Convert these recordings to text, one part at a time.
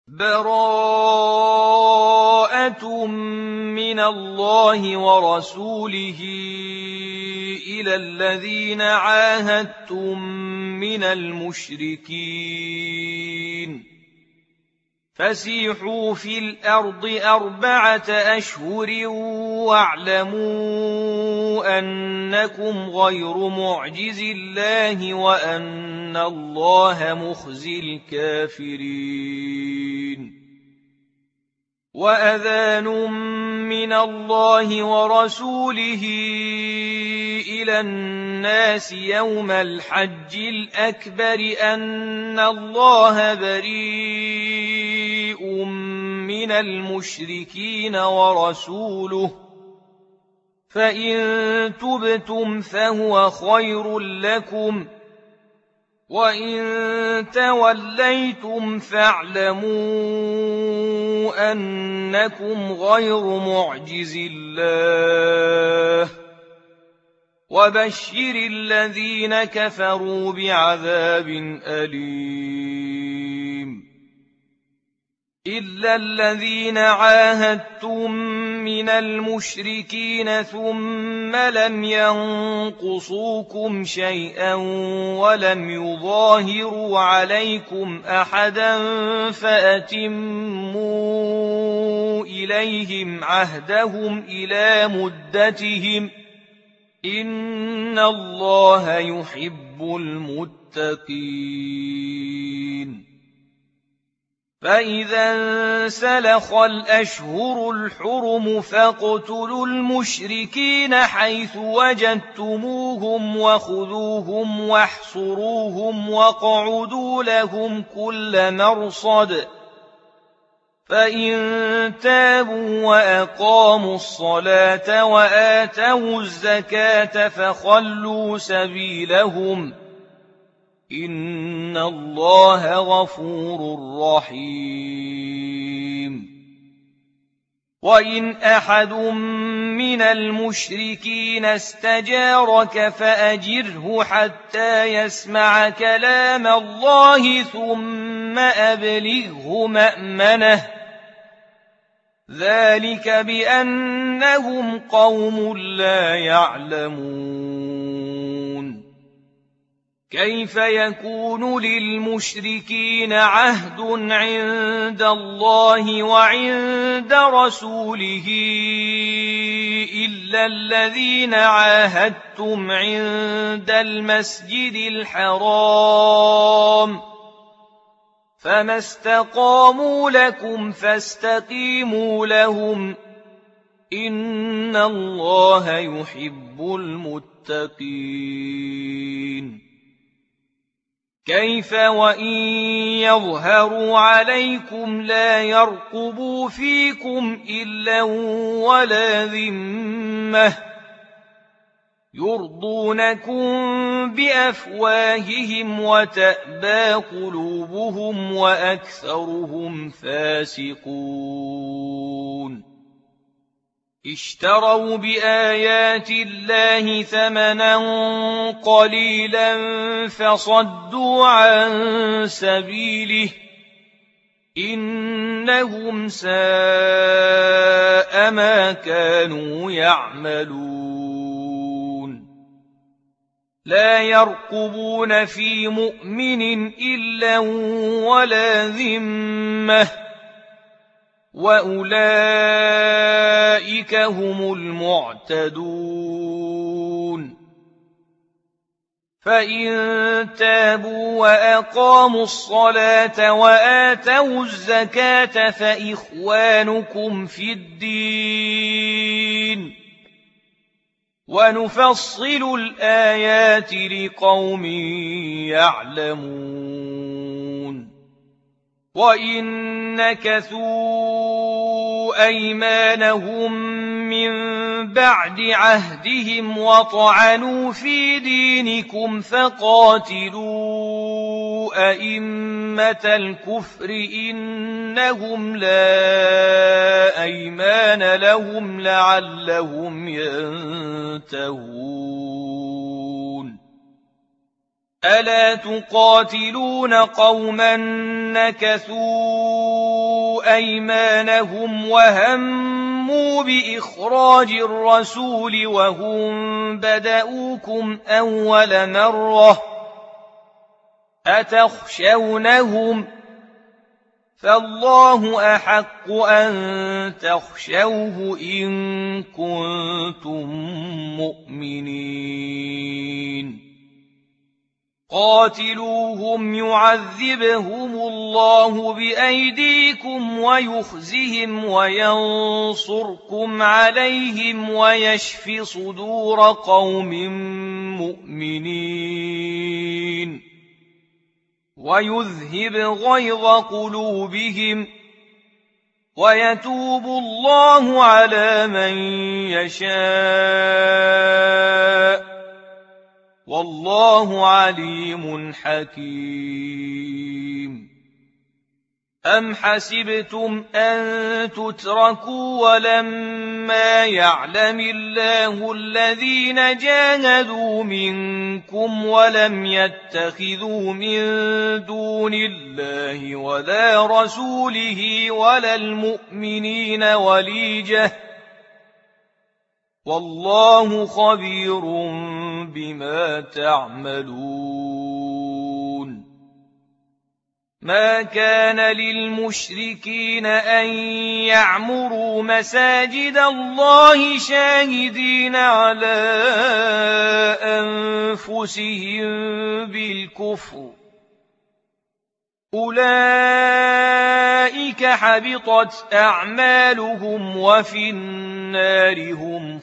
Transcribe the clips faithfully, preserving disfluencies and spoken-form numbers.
براءة من الله ورسوله إلى الذين عاهدتم من المشركين فسيحوا في الأرض أربعة أشهر واعلموا أنكم غير معجز الله وأن الله مخزي الكافرين. وأذان من الله ورسوله إلى الناس يوم الحج الأكبر أن الله بريء من المشركين ورسوله فإن تبتم فهو خير لكم وإن توليتم فاعلموا أنكم غير معجز الله وبشر الذين كفروا بعذاب أليم. إلا الذين عاهدتم من المشركين ثم لم ينقصوكم شيئا ولم يظاهروا عليكم أحدا فأتموا إليهم عهدهم إلى مدتهم إن الله يحب المتقين. فإذا انسلخ الأشهر الحرم فاقتلوا المشركين حيث وجدتموهم وخذوهم واحصروهم واقعدوا لهم كل مرصد فإن تابوا وأقاموا الصلاة وآتوا الزكاة فخلوا سبيلهم إن الله غفور رحيم. وإن أحد من المشركين استجارك فأجره حتى يسمع كلام الله ثم أبلغه مأمنه ذلك بأنهم قوم لا يعلمون. كيف يكون للمشركين عهد عند الله وعند رسوله إلا الذين عاهدتم عند المسجد الحرام فما استقاموا لكم فاستقيموا لهم إن الله يحب المتقين. كيف وإن يظهروا عليكم لا يرقبوا فيكم إلا ولا ذمة يرضونكم بأفواههم وتأبى قلوبهم وأكثرهم فاسقون. اشتروا بآيات الله ثمنا قليلا فصدوا عن سبيله إنهم ساء ما كانوا يعملون. لا يرقبون في مؤمن إلا ولا ذمة وأولئك هم المعتدون. فإن تابوا وأقاموا الصلاة وآتوا الزكاة فإخوانكم في الدين ونفصل الآيات لقوم يعلمون. وإن نكثوا أيمانهم من بعد عهدهم وطعنوا في دينكم فقاتلوا أئمة الكفر إنهم لا أيمان لهم لعلهم ينتهون. ألا تقاتلون قوما نكثوا أيمانهم وهموا بإخراج الرسول وهم بدؤوكم أول مرة أتخشونهم فالله أحق أن تخشوه إن كنتم مؤمنين قاتلوهم يعذبهم الله بأيديكم ويخزهم وينصركم عليهم ويشف صدور قوم مؤمنين ويذهب غيظ قلوبهم ويتوب الله على من يشاء والله عليم حكيم أم حسبتم أن تتركوا ولما يعلم الله الذين جاهدوا منكم ولم يتخذوا من دون الله ولا رسوله ولا المؤمنين وليجة والله خبير بما تعملون ما كان للمشركين أن يعمروا مساجد الله شاهدين على أنفسهم بالكفر أولئك حبطت أعمالهم وفي النار هم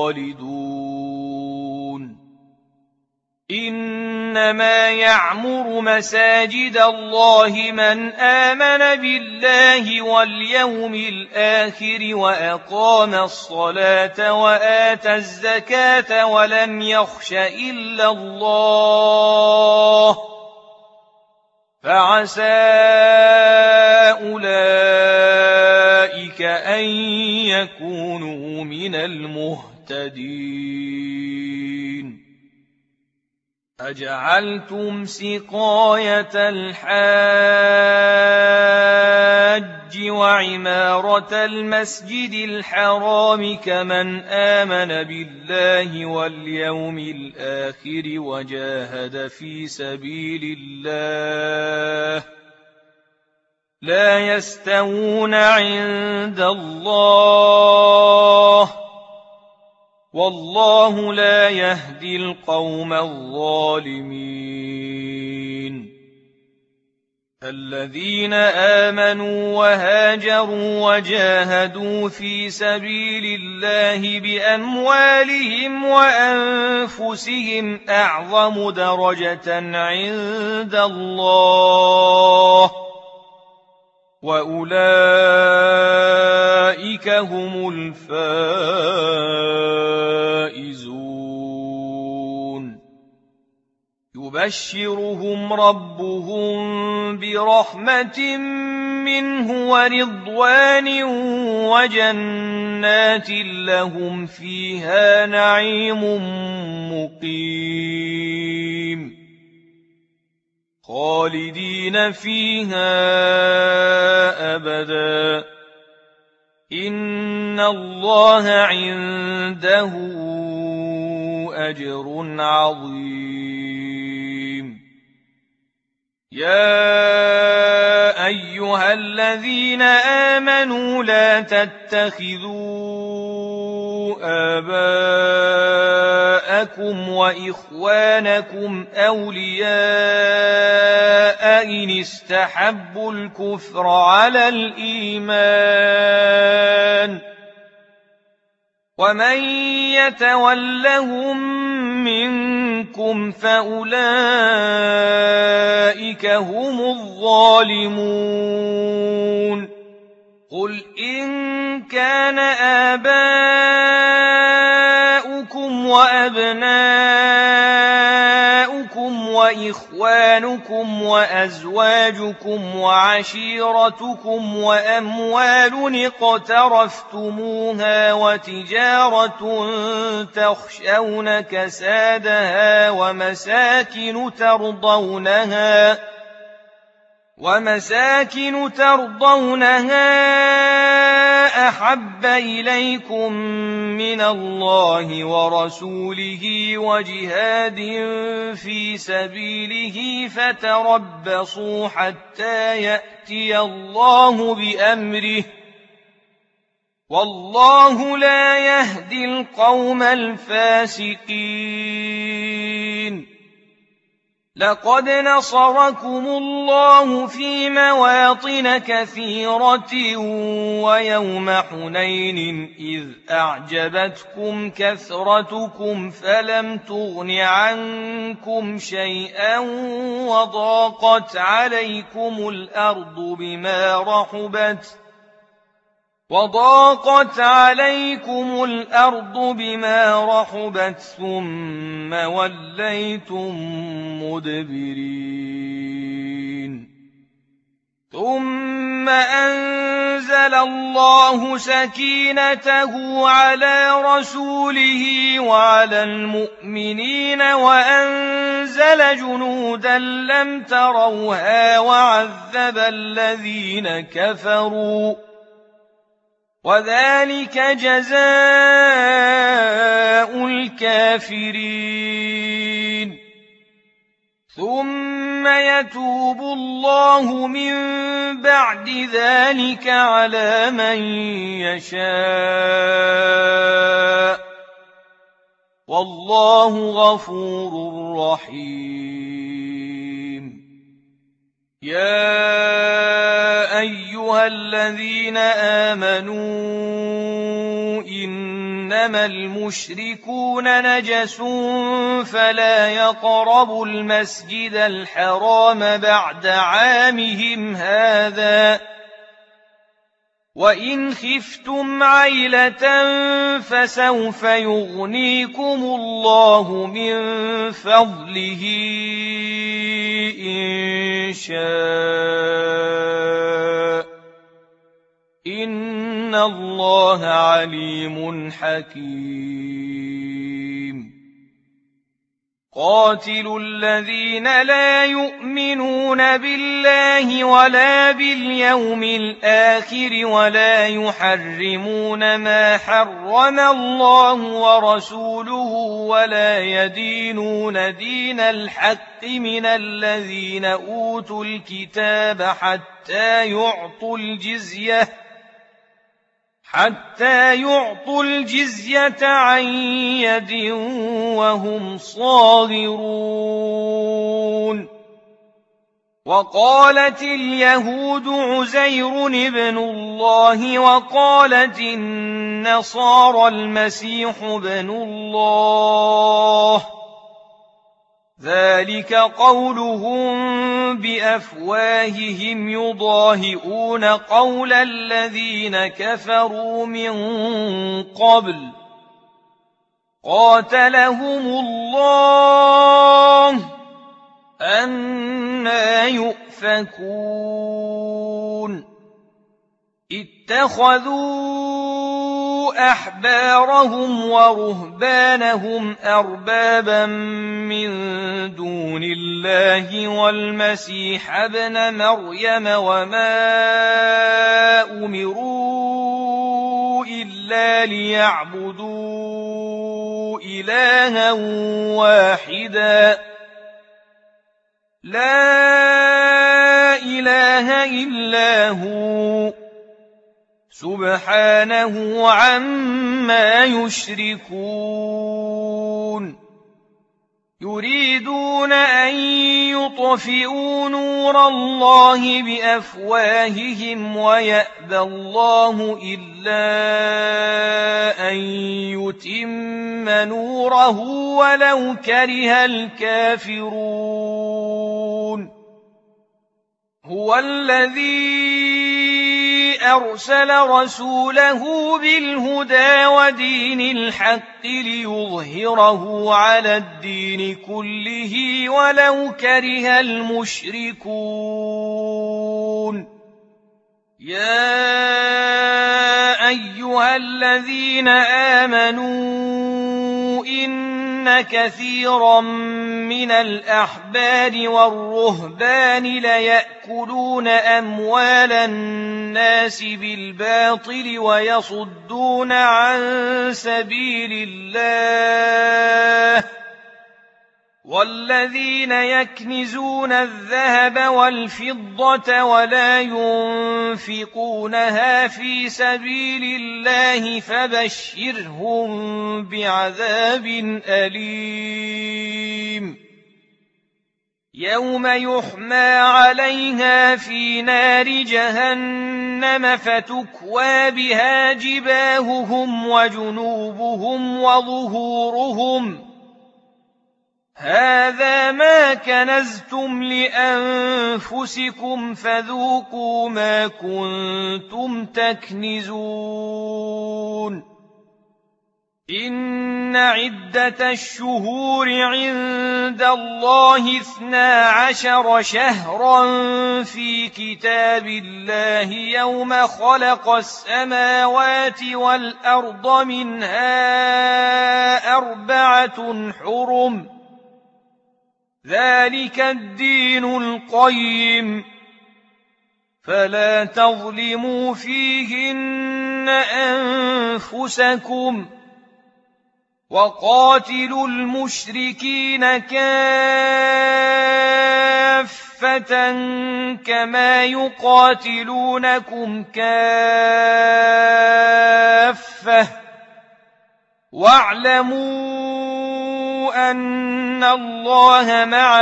خالدون إنما يعمر مساجد الله من آمن بالله واليوم الآخر وأقام الصلاة وآتى الزكاة ولم يخش إلا الله فعسى أولئك أن يكونوا من المهتدين أجعلتم سقاية الحاج وعمارة المسجد الحرام كمن آمن بالله واليوم الآخر وجاهد في سبيل الله لا يستوون عند الله والله لا يهدي القوم الظالمين الذين آمنوا وهاجروا وجاهدوا في سبيل الله بأموالهم وأنفسهم أعظم درجة عند الله وأولئك هم الفائزون يبشرهم ربهم برحمة منه ورضوان وجنات لهم فيها نعيم مقيم خالدين فيها أبدا إن الله عنده أجر عظيم يا أيها الذين آمنوا لا تتخذوا آباءكم وإخوانكم أولياء إن استحبوا الكفر على الإيمان ومن يتولهم منكم فأولئك هم الظالمون قل إن كان آباؤكم وأبناؤكم وإخوانكم وأزواجكم وعشيرتكم وأموال اقترفتموها وتجارة تخشون كسادها ومساكن ترضونها ومساكن ترضونها أحب إليكم من الله ورسوله وجهاد في سبيله فتربصوا حتى يأتي الله بأمره والله لا يهدي القوم الفاسقين. لقد نصركم الله في مواطن كثيرة ويوم حنين إذ أعجبتكم كثرتكم فلم تغن عنكم شيئا وضاقت عليكم الأرض بما رحبت وضاقت عليكم الأرض بما رحبت ثم وليتم مدبرين. ثم أنزل الله سكينته على رسوله وعلى المؤمنين وأنزل جنودا لم تروها وعذب الذين كفروا وذلك جزاء الكافرين. ثم يتوب الله من بعد ذلك على من يشاء والله غفور رحيم. يا أيها الذين آمنوا إنما المشركون نجس فلا يقربوا المسجد الحرام بعد عامهم هذا وإن خفتم عيلة فسوف يغنيكم الله من فضله إن شاء إن الله عليم حكيم. قاتلوا الذين لا يؤمنون بالله ولا باليوم الآخر ولا يحرمون ما حرم الله ورسوله ولا يدينون دين الحق من الذين أوتوا الكتاب حتى يعطوا الجزية حتى يعطوا الجزية عن يد وهم صاغرون. وقالت اليهود عزير ابن الله وقالت النصارى المسيح ابن الله ذلك قولهم بأفواههم يضاهئون قول الذين كفروا من قبل قاتلهم الله أنى يؤفكون. اتخذوا أحبارهم ورهبانهم أربابا من دون الله والمسيح ابن مريم وما أمروا إلا ليعبدوا إلها واحدا لا إله إلا هو سبحانه عما يشركون. يريدون أن يطفئوا نور الله بأفواههم ويأبى الله إلا أن يتم نوره ولو كره الكافرون. هو الذي أرسل رسوله بالهدى ودين الحق ليظهره على الدين كله ولو كره المشركون. يا أيها الذين آمنوا إن كثيرا من الأحبار والرهبان ليأكلون أموال الناس بالباطل ويصدون عن سبيل الله والذين يكنزون الذهب والفضة ولا ينفقونها في سبيل الله فبشرهم بعذاب أليم يوم يحمى عليها في نار جهنم فتكوى بها جباههم وجنوبهم وظهورهم هذا ما كنزتم لأنفسكم فذوقوا ما كنتم تكنزون إن عدة الشهور عند الله اثنا عشر شهرا في كتاب الله يوم خلق السماوات والأرض منها أربعة حرم ذلك الدين القيم فلا تظلموا فيهن أنفسكم وقاتلوا المشركين كافة كما يقاتلونكم كافة واعلموا أن الله مع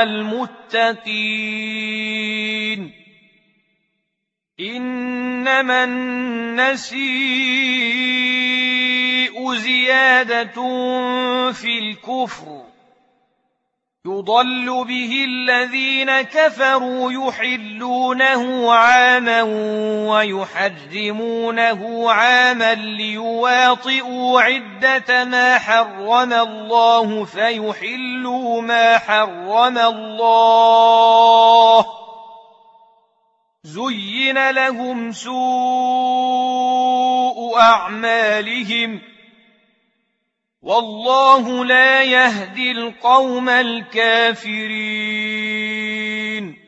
المتقين إنما النسيء زيادة في الكفر يضل به الذين كفروا يحلونه عاما ويحرمونه عاما ليواطئوا عدة ما حرم الله فيحلوا ما حرم الله زين لهم سوء أعمالهم والله لا يهدي القوم الكافرين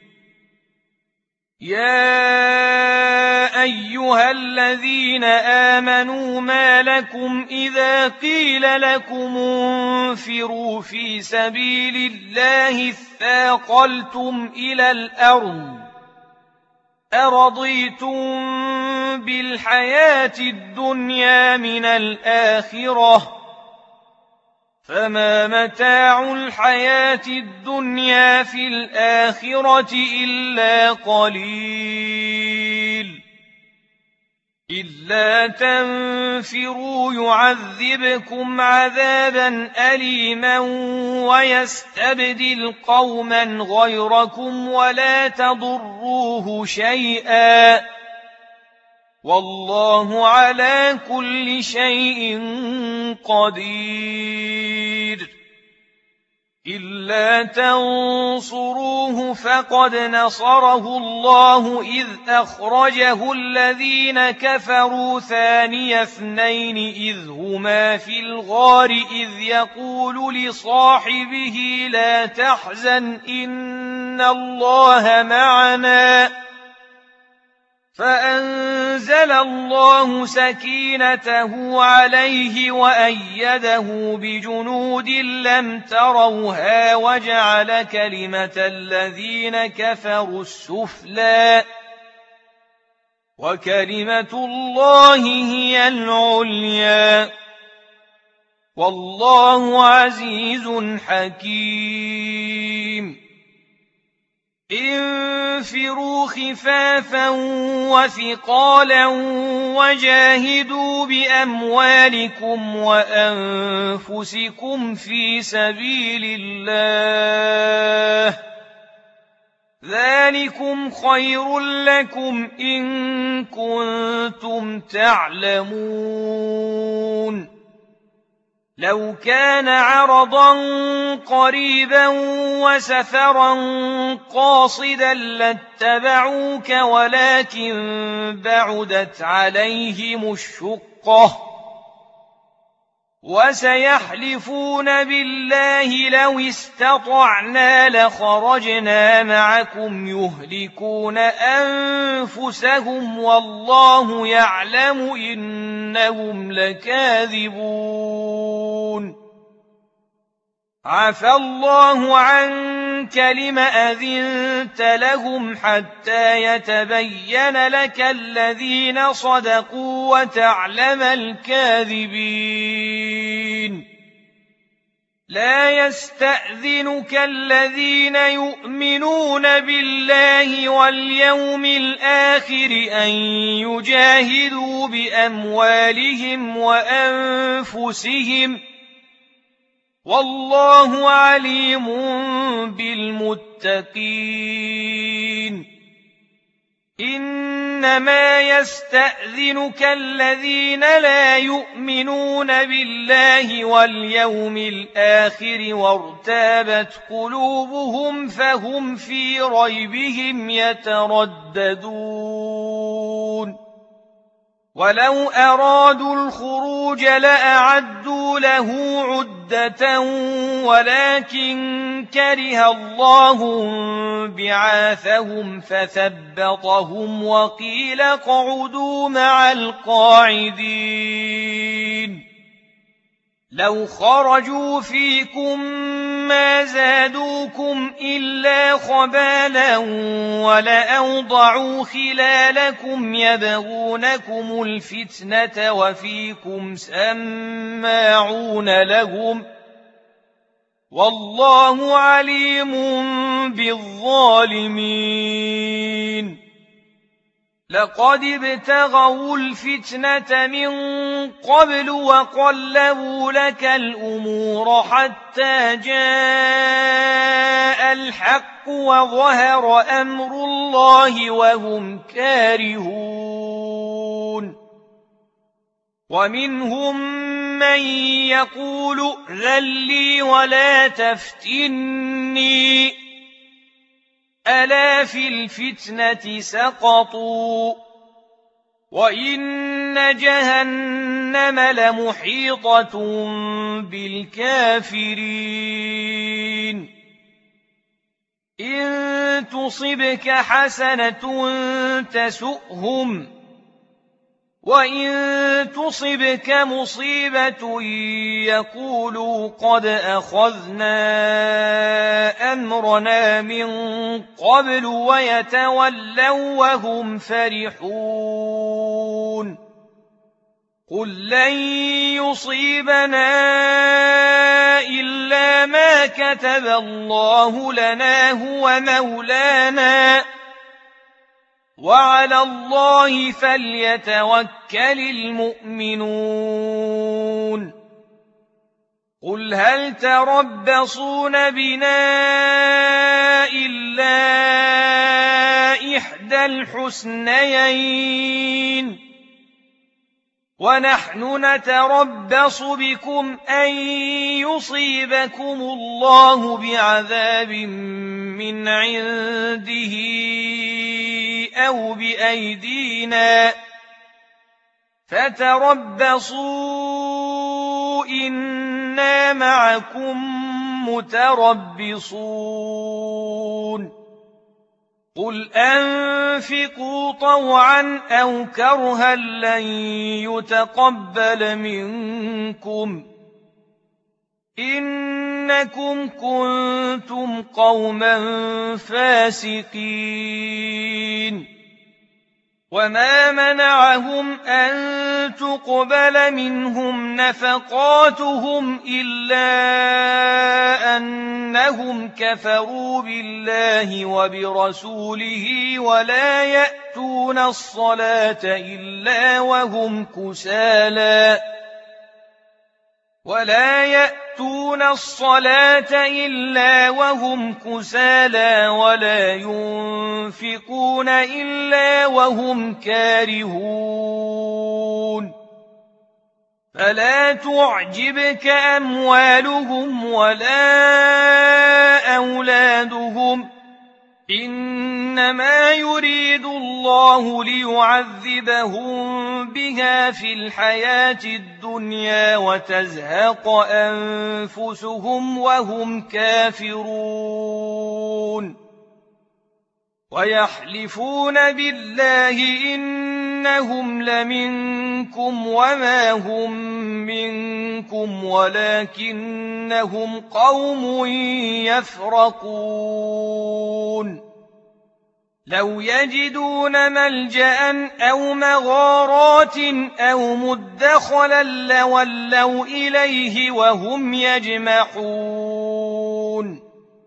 يا أيها الذين آمنوا ما لكم إذا قيل لكم انفروا في سبيل الله اثاقلتم إلى الأرض أرضيتم بالحياة الدنيا من الآخرة فما متاع الحياة الدنيا في الآخرة إلا قليل إلا تنفروا يعذبكم عذابا أليما ويستبدل قوما غيركم ولا تضروه شيئا والله على كل شيء قدير إلا تنصروه فقد نصره الله إذ أخرجه الذين كفروا ثاني اثنين إذ هما في الغار إذ يقول لصاحبه لا تحزن إن الله معنا فأنزل الله سكينته عليه وأيده بجنود لم تروها وجعل كلمة الذين كفروا السفلى وكلمة الله هي العليا والله عزيز حكيم انفروا خفافا وثقالا وجاهدوا بأموالكم وأنفسكم في سبيل الله ذلكم خير لكم إن كنتم تعلمون لو كان عرضا قريبا وسفرا قاصدا لاتبعوك ولكن بعدت عليهم الشقة وسيحلفون بالله لو استطعنا لخرجنا معكم يهلكون أنفسهم والله يعلم إنهم لكاذبون عفى الله عنك لم أذنت لهم حتى يتبين لك الذين صدقوا وتعلم الكاذبين لا يستأذنك الذين يؤمنون بالله واليوم الآخر أن يجاهدوا بأموالهم وأنفسهم والله عليم بالمتقين إنما يستأذنك الذين لا يؤمنون بالله واليوم الآخر وارتابت قلوبهم فهم في ريبهم يترددون ولو أرادوا الخروج لأعدوا له عدة ولكن كره الله بعاثهم فثبطهم وقيل اقعدوا مع القاعدين لو خرجوا فيكم ما زادوكم إلا خبالا ولأوضعوا خلالكم يبغونكم الفتنة وفيكم سماعون لهم والله عليم بالظالمين لقد ابتغوا الفتنة من قبل وقلبوا لك الأمور حتى جاء الحق وظهر أمر الله وهم كارهون ومنهم من يقول ائذن لي ولا تفتني ألا في الفتنة سقطوا وإن جهنم لمحيطة بالكافرين إن تصبك حسنة تسؤهم وإن تصبك مصيبة يقولوا قد أخذنا أمرنا من قبل ويتولوا وهم فرحون قل لن يصيبنا إلا ما كتب الله لنا هو مولانا وعلى الله فليتوكل المؤمنون قل هل تربصون بنا إلا إحدى الحسنيين ونحن نتربص بكم أن يصيبكم الله بعذاب من عنده أو بأيدينا فتربصوا إنا معكم متربصون قل أنفقوا طوعا أو كرها لن يتقبل منكم إنكم كنتم قوما فاسقين وما منعهم أن تقبل منهم نفقاتهم إلا أنهم كفروا بالله وبرسوله ولا يأتون الصلاة إلا وهم كسالى ولا يأتون الصلاة إلا وهم كسالى ولا ينفقون إلا وهم كارهون فلا تعجبك أموالهم ولا أولادهم إن إنما يريد الله ليعذبهم بها في الحياة الدنيا وتزهق أنفسهم وهم كافرون ويحلفون بالله إنهم لمنكم وما هم منكم ولكنهم قوم يفرقون لو يجدون ملجأ أو مغارات أو مدخلا لولوا إليه وهم يجمحون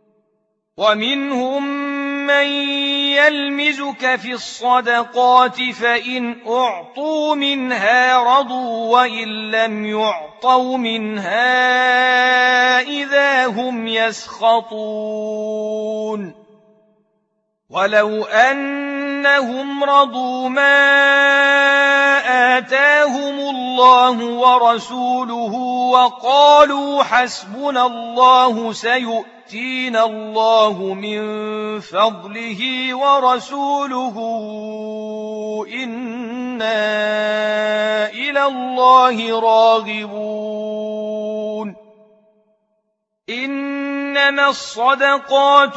ومنهم من يلمزك في الصدقات فإن أعطوا منها رضوا وإن لم يعطوا منها إذا هم يسخطون ولو أنهم رضوا ما آتاهم الله ورسوله وقالوا حسبنا الله سيؤتينا الله من فضله ورسوله إنا إلى الله راغبون إنما الصدقات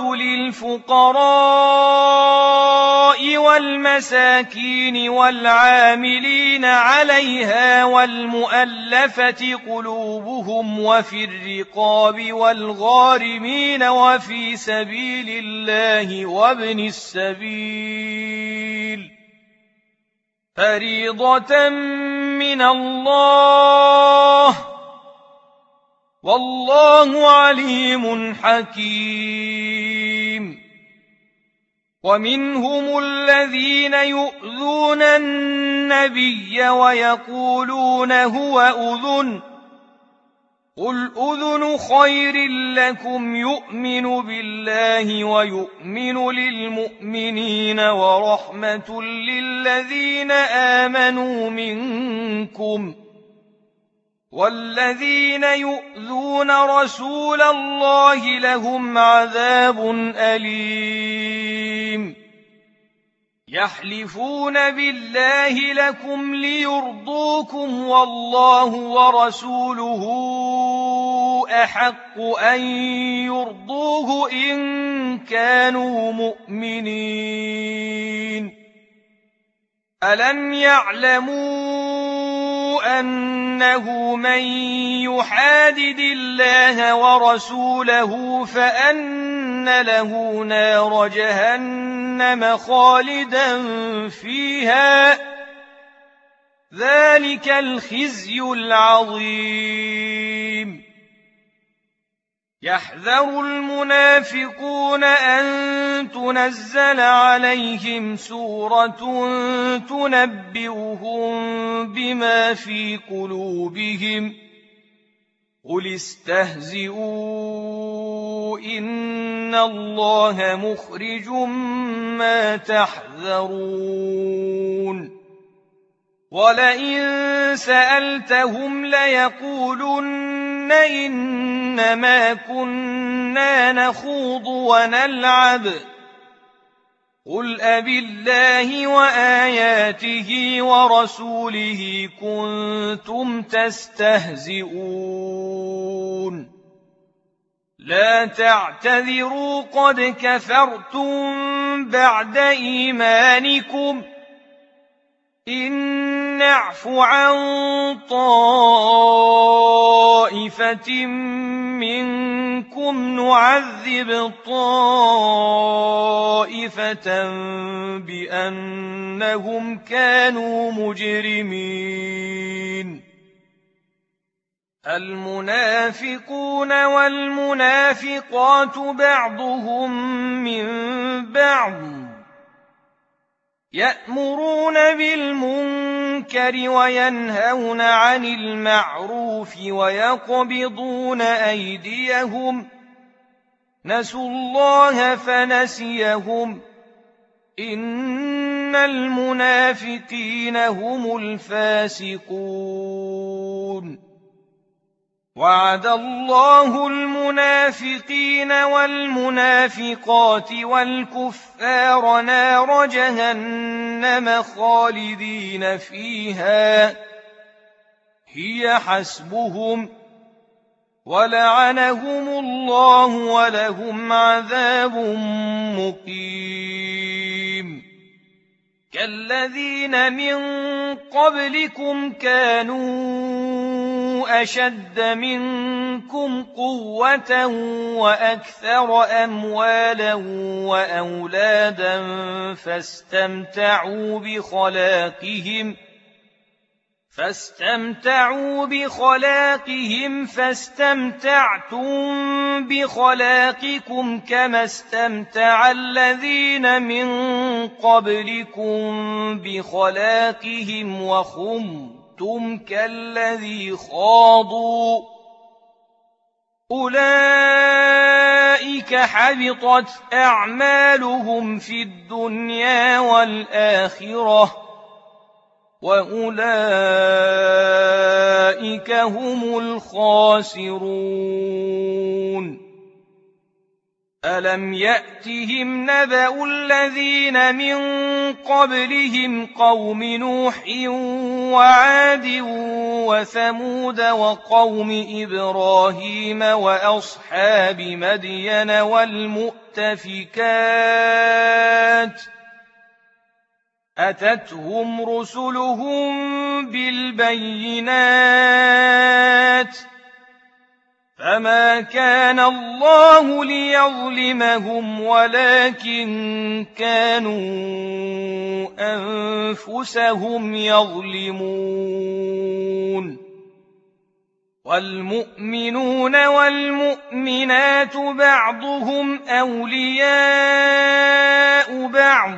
للفقراء والمساكين والعاملين عليها والمؤلفة قلوبهم وفي الرقاب والغارمين وفي سبيل الله وابن السبيل فريضة من الله والله عليم حكيم ومنهم الذين يؤذون النبي ويقولون هو أذن قل أذن خير لكم يؤمن بالله ويؤمن للمؤمنين ورحمة للذين آمنوا منكم والذين يؤذون رسول الله لهم عذاب أليم يحلفون بالله لكم ليرضوكم والله ورسوله أحق أن يرضوه إن كانوا مؤمنين ألم يعلموا أنه من يحادد الله ورسوله فأن له نار جهنم خالدا فيها ذلك الخزي العظيم يحذر المنافقون أن تنزل عليهم سورة تنبئهم بما في قلوبهم قل استهزئوا إن الله مخرج ما تحذرون ولئن سألتهم ليقولن إنما كنا نخوض ونلعب قل أبالله وآياته ورسوله كنتم تستهزئون لا تعتذروا قد كفرتم بعد إيمانكم إن نعف عن طائفة منكم نعذب طائفة بأنهم كانوا مجرمين المنافقون والمنافقات بعضهم من بعض يأمرون بالمنكر وينهون عن المعروف ويقبضون أيديهم نسوا الله فنسيهم إن المنافقين هم الفاسقون وعد الله المنافقين والمنافقات والكفار نار جهنم خالدين فيها هي حسبهم ولعنهم الله ولهم عذاب مقيم كالذين من قبلكم كانوا أشد منكم قوة وأكثر أموالا وأولادا فاستمتعوا بخلاقهم فاستمتعوا بخلاقهم فاستمتعتم بخلاقكم كما استمتع الذين من قبلكم بخلاقهم وخضتم كالذي خاضوا أولئك حبطت أعمالهم في الدنيا والآخرة وأولئك هم الخاسرون ألم يأتهم نبأ الذين من قبلهم قوم نوح وعاد وثمود وقوم إبراهيم وأصحاب مدين والمؤتفكات أتتهم رسلهم بالبينات فما كان الله ليظلمهم ولكن كانوا أنفسهم يظلمون والمؤمنون والمؤمنات بعضهم أولياء بعض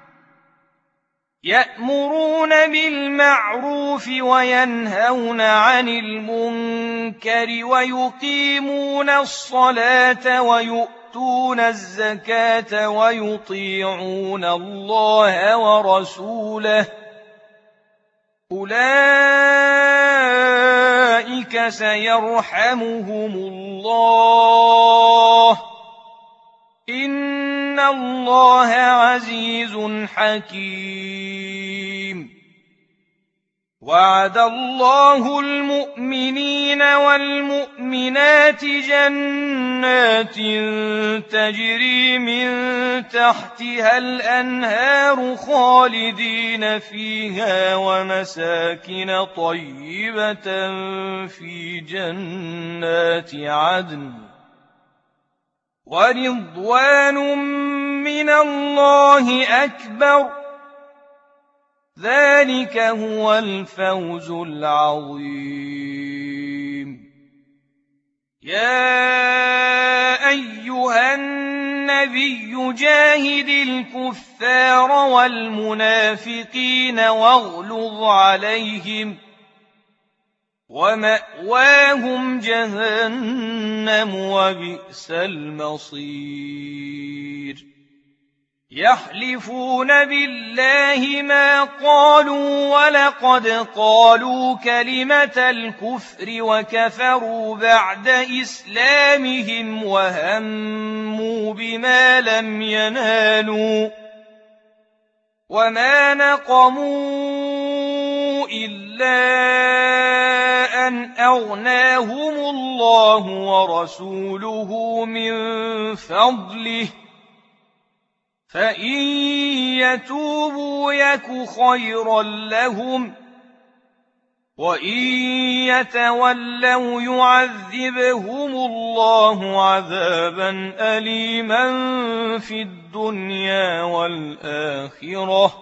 يأمرون بالمعروف وينهون عن المنكر ويقيمون الصلاة ويؤتون الزكاة ويطيعون الله ورسوله أولئك سيرحمهم الله إن الله عزيز حكيم وعد الله المؤمنين والمؤمنات جنات تجري من تحتها الأنهار خالدين فيها ومساكن طيبة في جنات عدن ورضوان من الله أكبر ذلك هو الفوز العظيم يا أيها النبي جاهد الكفار والمنافقين واغلظ عليهم ومأواهم جهنم وبئس المصير يحلفون بالله ما قالوا ولقد قالوا كلمة الكفر وكفروا بعد إسلامهم وهموا بما لم ينالوا وما نقموا إلا أن أغناهم الله ورسوله من فضله فإن يتوبوا يك خيرا لهم وإن يتولوا يعذبهم الله عذابا أليما في الدنيا والآخرة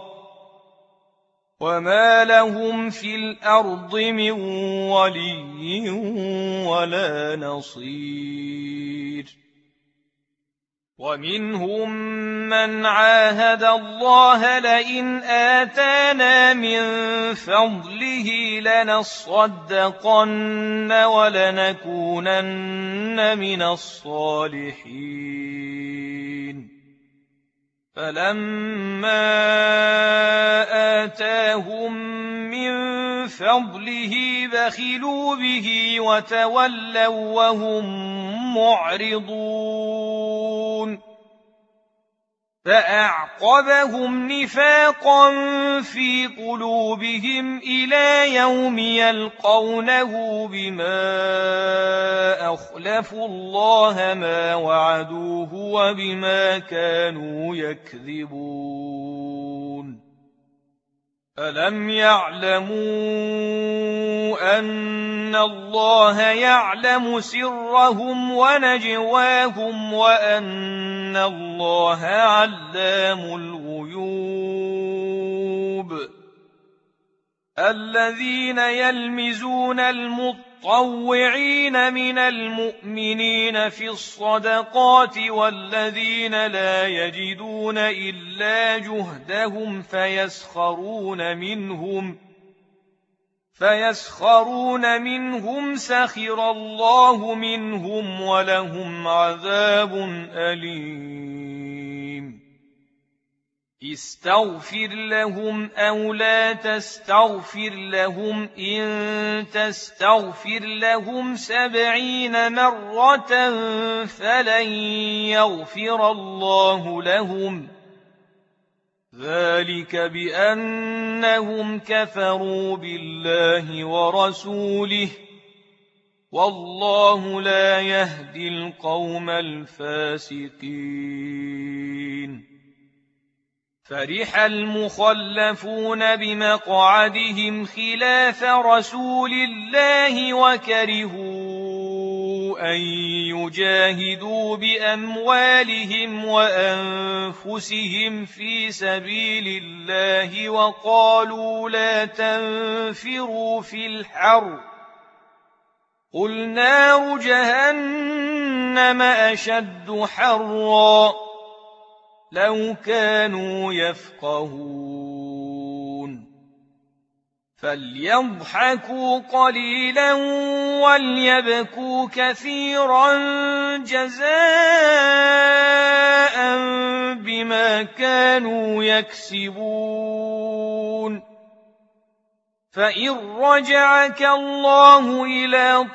وما لهم في الأرض من ولي ولا نصير ومنهم من عاهد الله لئن آتانا من فضله لنصدقن ولنكونن من الصالحين فلما آتاهم من فضله بخلوا به وتولوا وهم معرضون فأعقبهم نفاقا في قلوبهم إلى يوم يلقونه بما أخلفوا الله ما وعدوه وبما كانوا يكذبون ألم يعلموا أن الله يعلم سرهم ونجواهم وأن الله علام الغيوب الذين يلمزون المطوعين من المؤمنين في الصدقات والذين لا يجدون إلا جهدهم فيسخرون منهم فيسخرون منهم سخر الله منهم ولهم عذاب أليم استغفر لهم أو لا تستغفر لهم إن تستغفر لهم سبعين مرة فلن يغفر الله لهم ذلك بأنهم كفروا بالله ورسوله والله لا يهدي القوم الفاسقين فرح المخلفون بمقعدهم خلاف رسول الله وكرهوا أن يجاهدوا بأموالهم وأنفسهم في سبيل الله وقالوا لا تنفروا في الحر قل نار جهنم أشد حرا لو كانوا يفقهون فليضحكوا قليلا وليبكوا كثيرا جزاء بما كانوا يكسبون فإن رجعك الله إلى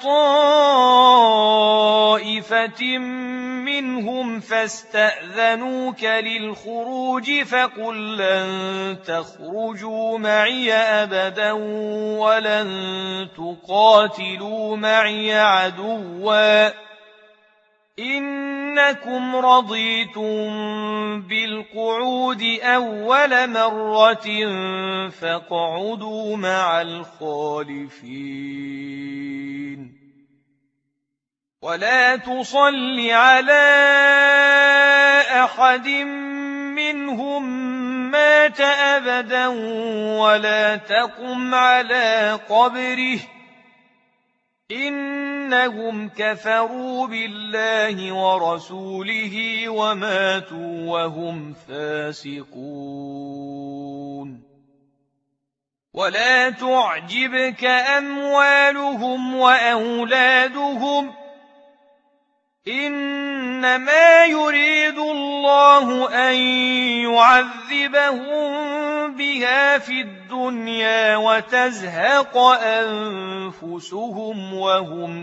طائفة منهم فاستأذنوك للخروج فقل لن تخرجوا معي أبدا ولن تقاتلوا معي عدوا إنكم رضيتم بالقعود أول مرة فاقعدوا مع الخالفين ولا تصل على أحد منهم مات أبدا ولا تقم على قبره إنهم كفروا بالله ورسوله وماتوا وهم فاسقون ولا تعجبك أموالهم وأولادهم إنما يريد الله أن يعذبهم بها في الدنيا وتزهق أنفسهم وهم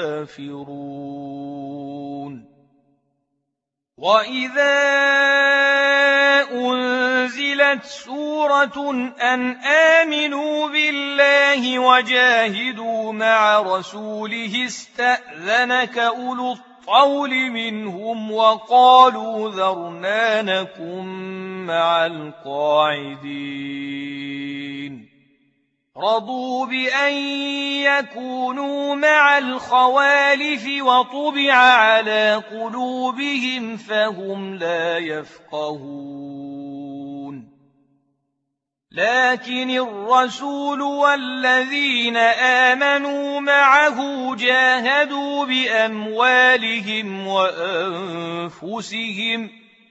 كافرون وإذا أنزلت سورة أن آمنوا بالله وجاهدوا مع رسوله استأذنك أولو الطول منهم وقالوا ذرنا نكن مع القاعدين رضوا بأن يكونوا مع الخوالف وطبع على قلوبهم فهم لا يفقهون لكن الرسول والذين آمنوا معه جاهدوا بأموالهم وأنفسهم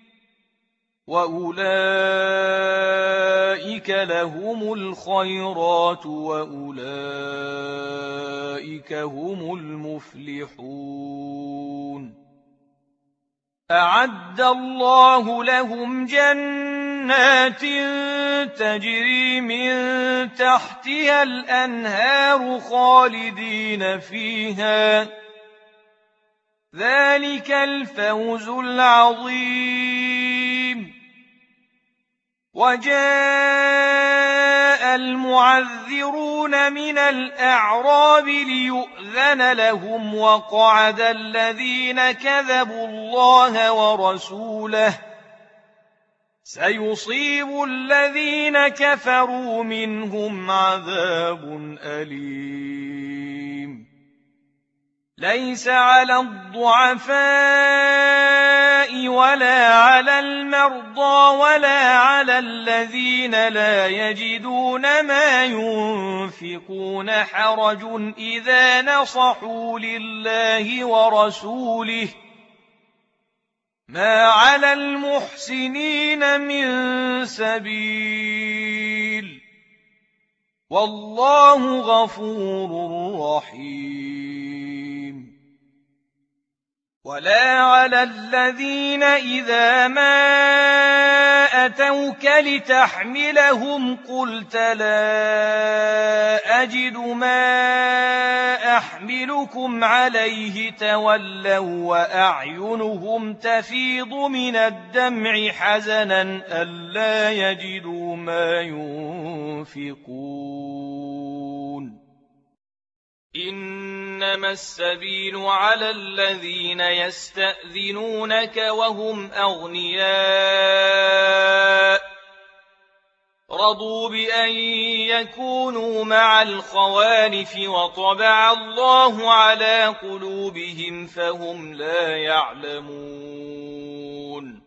وأولئك لهم الخيرات وأولئك هم المفلحون أعد الله لهم جنات جنات تجري من تحتها الأنهار خالدين فيها ذلك الفوز العظيم. وجاء المعذرون من الأعراب ليؤذن لهم وقعد الذين كذبوا الله ورسوله سيصيب الذين كفروا منهم عذاب أليم. ليس على الضعفاء ولا على المرضى ولا على الذين لا يجدون ما ينفقون حرج إذا نصحوا لله ورسوله ما على المحسنين من سبيل والله غفور رحيم. ولا على الذين إذا ما أتوك لتحملهم قلت لا أجد ما أحملكم عليه تولوا وأعينهم تفيض من الدمع حزنا ألا يجدوا ما ينفقون. إنما السبيل على الذين يستأذنونك وهم أغنياء رضوا بأن يكونوا مع الخوالف وطبع الله على قلوبهم فهم لا يعلمون.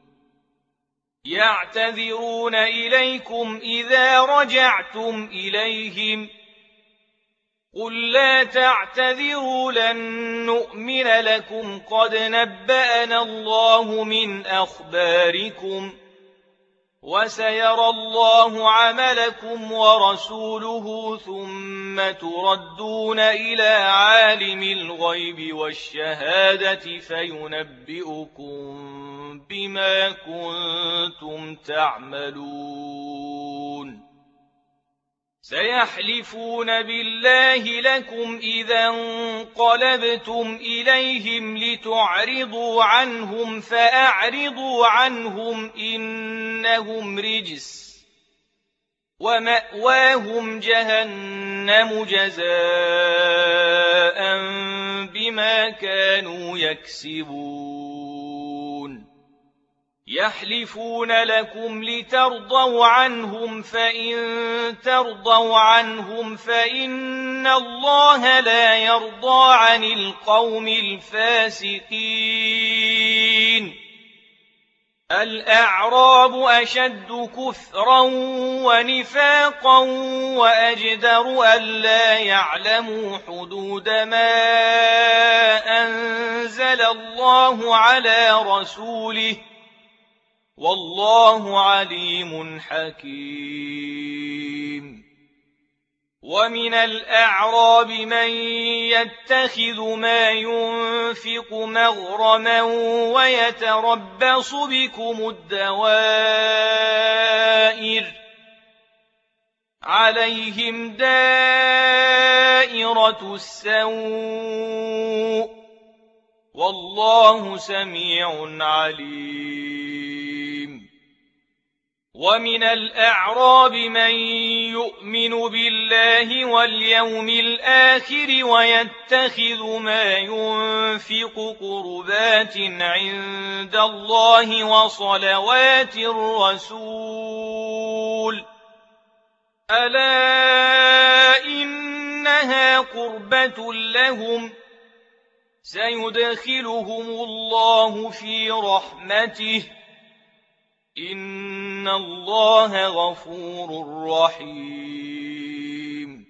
يعتذرون إليكم إذا رجعتم إليهم قل لا تعتذروا لن نؤمن لكم قد نبأنا الله من أخباركم وسيرى الله عملكم ورسوله ثم تردون إلى عالم الغيب والشهادة فينبئكم بما كنتم تعملون. سيحلفون بالله لكم إذا انقلبتم إليهم لتعرضوا عنهم فأعرضوا عنهم إنهم رجس ومأواهم جهنم جزاء بما كانوا يكسبون. يحلفون لكم لترضوا عنهم فإن ترضوا عنهم فإن الله لا يرضى عن القوم الفاسقين. الأعراب أشد كفرا ونفاقا وأجدر ألا يعلموا حدود ما أنزل الله على رسوله والله عليم حكيم. ومن الأعراب من يتخذ ما ينفق مغرما ويتربص بكم الدوائر عليهم دائرة السوء والله سميع عليم. ومن الأعراب من يؤمن بالله واليوم الآخر ويتخذ ما ينفق قربات عند الله وصلوات الرسول ألا إنها قربة لهم سيدخلهم الله في رحمته إن الله غفور رحيم.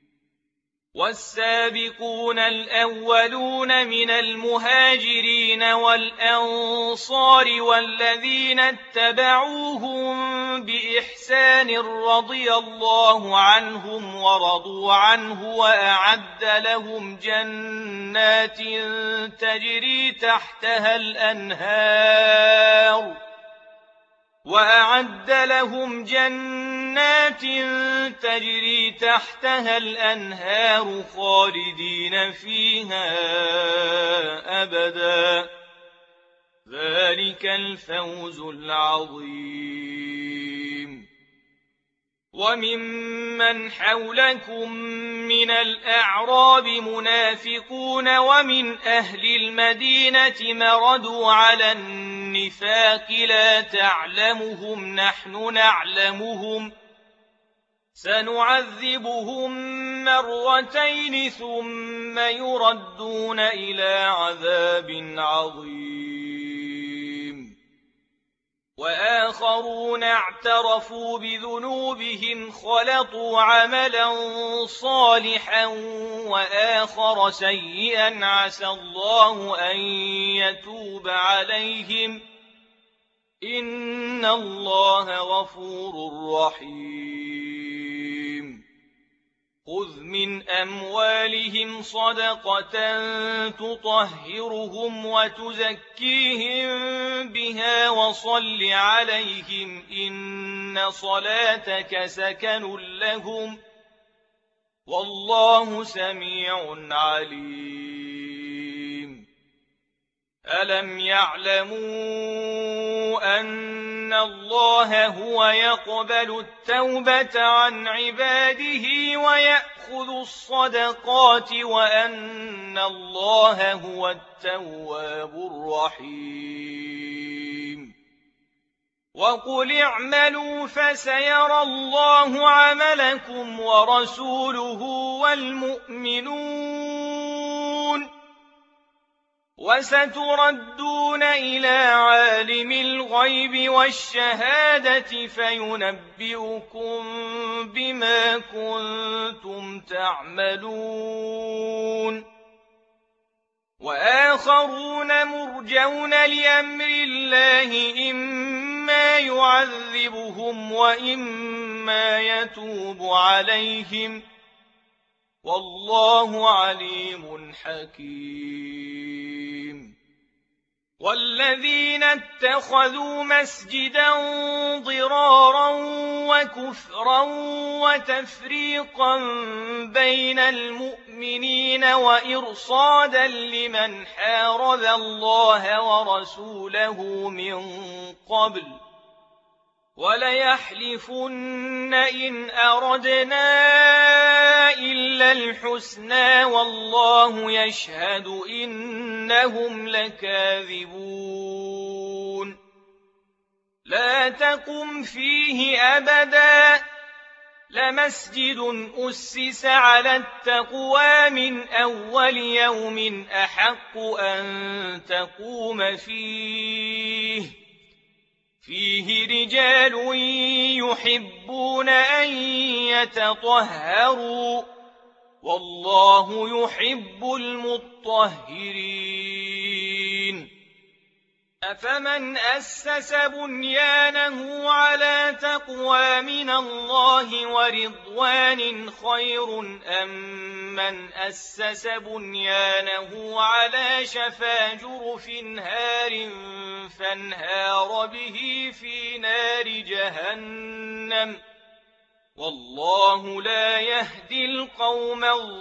والسابقون الأولون من المهاجرين والأنصار والذين اتبعوهم بإحسان رضي الله عنهم ورضوا عنه وأعد لهم جنات تجري تحتها الأنهار وأعد لهم جنات تجري تحتها الأنهار خالدين فيها أبدا ذلك الفوز العظيم. وممن حولكم من الأعراب منافقون ومن أهل المدينة مردوا على النفاق لا تعلمهم نحن نعلمهم سنعذبهم مرتين ثم يردون إلى عذاب عظيم. وآخرون اعترفوا بذنوبهم خلطوا عملا صالحا وآخر سيئا عسى الله أن يتوب عليهم إن الله غفور رحيم. خذ من أموالهم صدقة تطهرهم وتزكيهم بها وصل عليهم إن صلاتك سكن لهم والله سميع عليم. ألم يعلموا أن الله هو يقبل التوبة عن عباده ويأخذ الصدقات وأن الله هو التواب الرحيم. وقل اعملوا فسيرى الله عملكم ورسوله والمؤمنون وستردون إلى عالم الغيب والشهادة فينبئكم بما كنتم تعملون. وآخرون مرجون لأمر الله إما يعذبهم وإما يتوب عليهم والله عليم حكيم. والذين اتخذوا مسجدا ضرارا وكفرا وتفريقا بين المؤمنين وإرصادا لمن حارب الله ورسوله من قبل وليحلفن إن أردنا إلا الحسنى والله يشهد إنهم لكاذبون. لا تقم فيه أبدا لمسجد أسس على التقوى من أول يوم أحق أن تقوم فيه فيه رجال يحبون أن يتطهروا والله يحب المطهرين. أفمن أسس بنيانه على تقوى من الله ورضوان خير أم من أسس بنيانه على شفا جرف هار فانهار به في نار جهنم والله لا يهدي القوم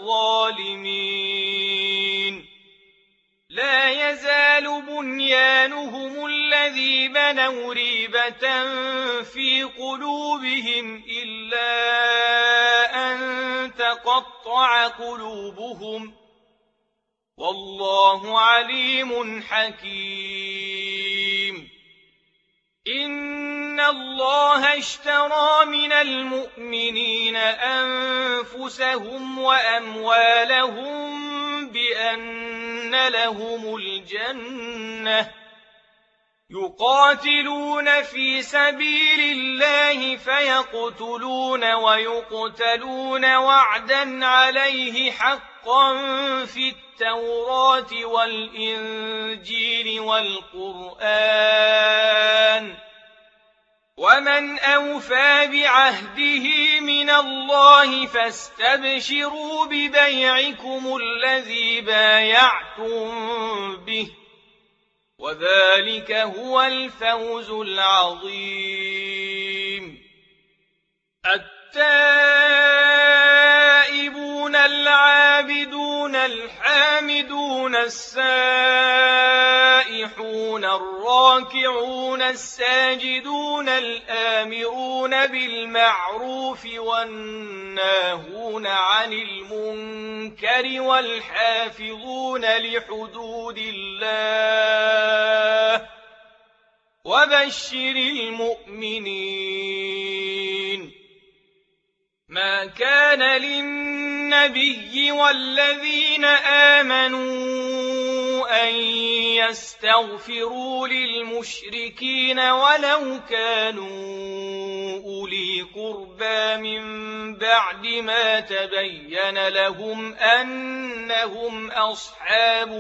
الظالمين. لا يزال بنيانهم الذي بنوا ريبة في قلوبهم إلا أن تقطع قلوبهم والله عليم حكيم. إن الله اشترى من المؤمنين أنفسهم وأموالهم بأن لهم الجنة يقاتلون في سبيل الله فيقتلون ويقتلون وعدا عليه حقا في التوراة والإنجيل والقرآن ومن أوفى بعهده من الله فاستبشروا ببيعكم الذي بايعتم به وذلك هو الفوز العظيم. التائبون العابدون الحامدون السائحون الراكعون الساجدون الآمرون بالمعروف والناهون عن المنكر والحافظون لحدود الله وبشر المؤمنين. ما كان للنبي والذين آمنوا أن يستغفروا للمشركين ولو كانوا أولي قربى من بعد ما تبين لهم أنهم أصحاب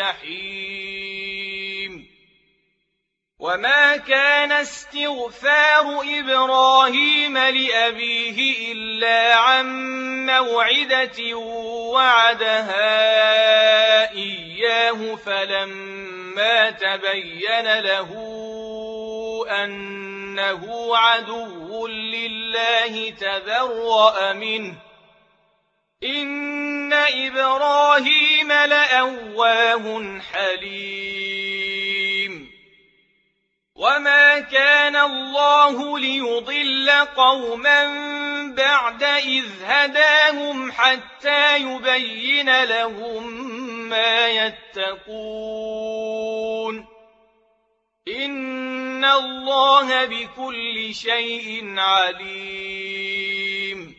الجحيم. وما كان استغفار إبراهيم لأبيه إلا عن موعدة وعدها إياه فلما تبين له أنه عدو لله تبرأ منه إن إبراهيم لأواه حليم. وما كان الله ليضل قوما بعد إذ هداهم حتى يبين لهم ما يتقون إن الله بكل شيء عليم.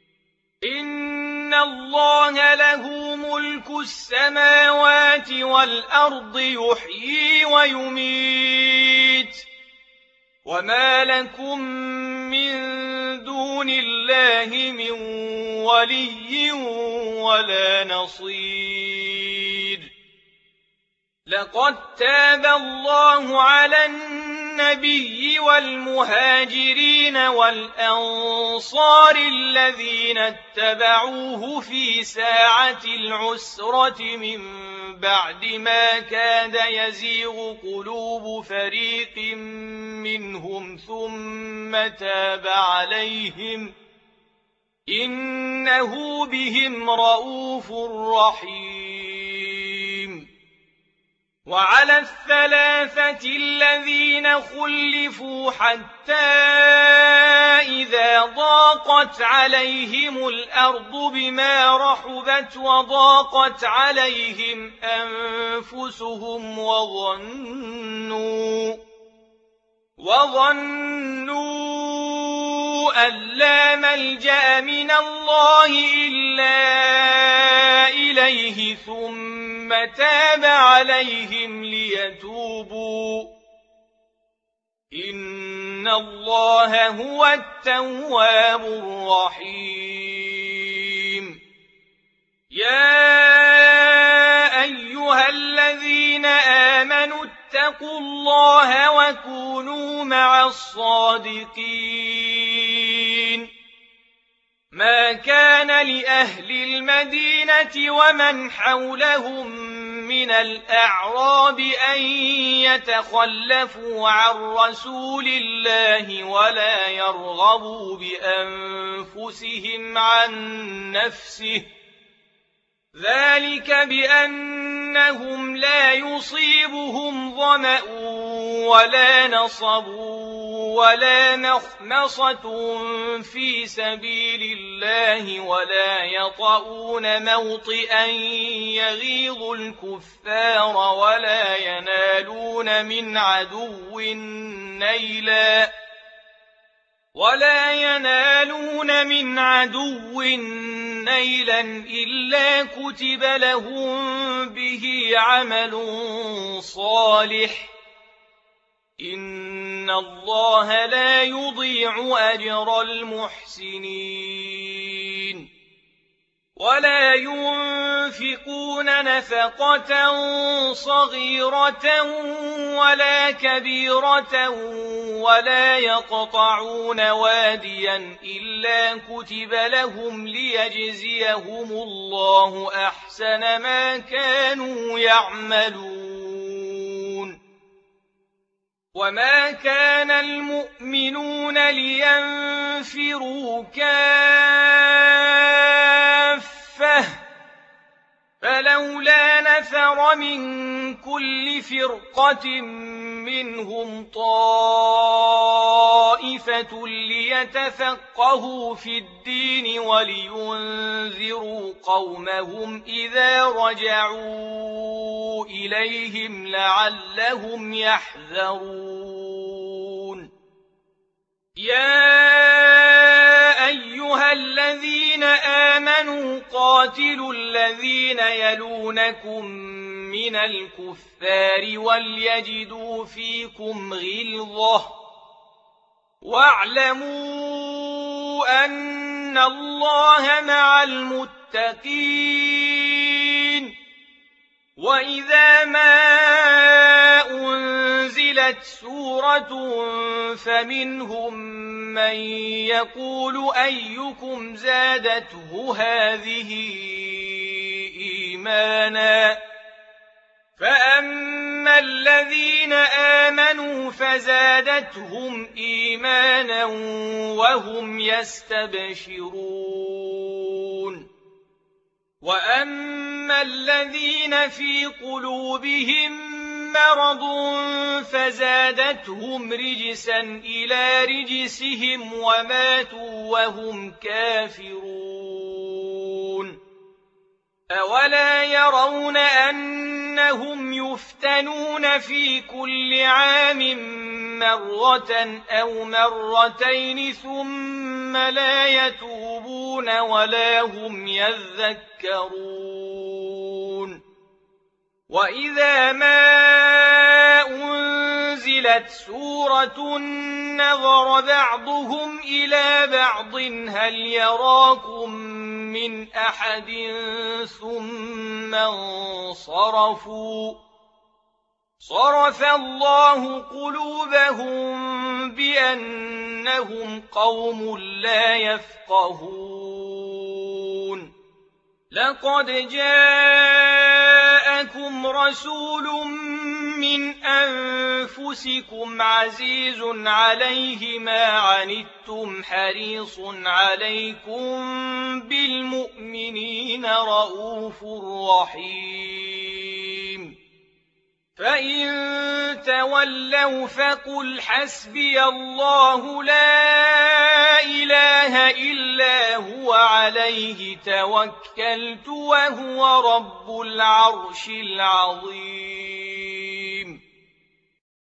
إن الله له ملك السماوات والأرض يحيي ويميت وما لكم من دون الله من ولي ولا نصير. لقد تاب الله على النبي والمهاجرين والأنصار الذين اتبعوه في ساعة العسرة من بعد ما كاد يزيغ قلوب فريق منهم ثم تاب عليهم إنه بهم رءوف رحيم. وعلى الثلاثة الذين خلفوا حتى إذا ضاقت عليهم الأرض بما رحبت وضاقت عليهم أنفسهم وظنوا وظنوا أن لا ملجأ من الله إلا إليه ثم تاب عليهم ليتوبوا إن الله هو التواب الرحيم. يا أيها الذين آمنوا اتقوا الله وكونوا مع الصادقين. ما كان لأهل المدينة ومن حولهم من الأعراب أن يتخلفوا عن رسول الله ولا يرغبوا بأنفسهم عن نفسه ذلك بأنهم لا يصيبهم ظمأ ولا نصب ولا مخمصة في سبيل الله ولا يطؤون موطئا يغيظ الكفار ولا ينالون من عدو نيلا ولا ينالون من عدو نيلا إلا كتب لهم به عمل صالح إن الله لا يضيع أجر المحسنين. ولا ينفقون نفقة صغيرة ولا كبيرة ولا يقطعون واديا إلا كتب لهم ليجزيهم الله أحسن ما كانوا يعملون وما كان المؤمنون لينفروا كافة فلولا نفر من كل فرقة منهم طائفة ليتفقهوا في الدين ولينذروا قومهم إذا رجعوا إليهم لعلهم يحذرون يا أيها الذين آمنوا قاتلوا الذين يلونكم من الكفار وليجدوا فيكم غلظة واعلموا أن الله مع المتقين وإذا ما أنزلت سورة فمنهم من يقول أيكم زادته هذه إيمانا فأما الذين آمنوا فزادتهم إيمانا وهم يستبشرون وأما الذين في قلوبهم مرض فزادتهم رجسا إلى رجسهم وماتوا وهم كافرون أولا يرون أنهم يفتنون في كل عام مرة أو مرتين ثم لا يتوبون ولا هم يذكرون وإذا ما أنزلت سورة نظر بعضهم إلى بعض هل يراكم من أحد ثم انصرفوا صرف الله قلوبهم بأنهم قوم لا يفقهون لقد جاءكم رسول من أنفسكم عزيز عليه ما عنتم حريص عليكم بالمؤمنين رؤوف رحيم فإن تولوا فقل حسبي الله لا إله إلا هو عليه توكلت وهو رب العرش العظيم